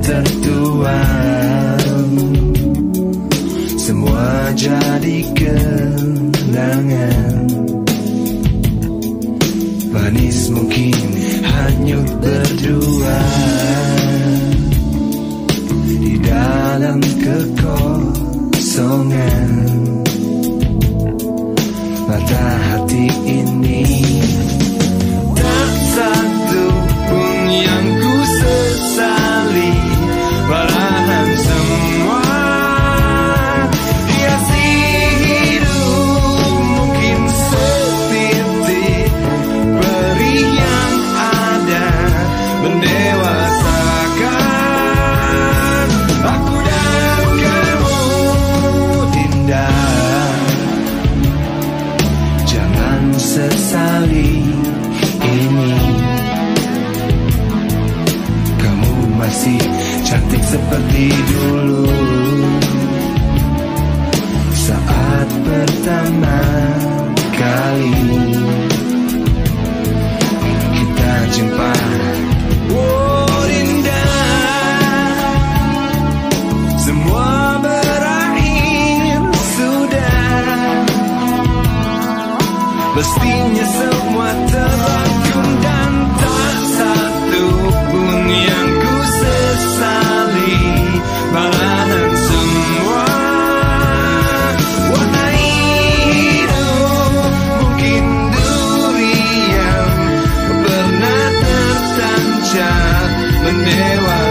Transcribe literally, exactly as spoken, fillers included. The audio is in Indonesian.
tertuang, semua jadi kenangan. Manis mungkin hanyut berdua di dalam kekosongan mata hati ini. Tak satu pun yang ku sesali, malahan semua hiasi hidup. Mungkin setitik perih yang ada mendewasakan aku dan kamu, Dinda. Jangan sesali ini, kamu masih cantik seperti dulu saat pertama kali kita jumpa. Oh Dinda, semua berakhir sudah, mestinya semua terangkum dan tak satu pun yang ku sesali, malahan semua warna hidup. Mungkin duri yang pernah tertancap mendewa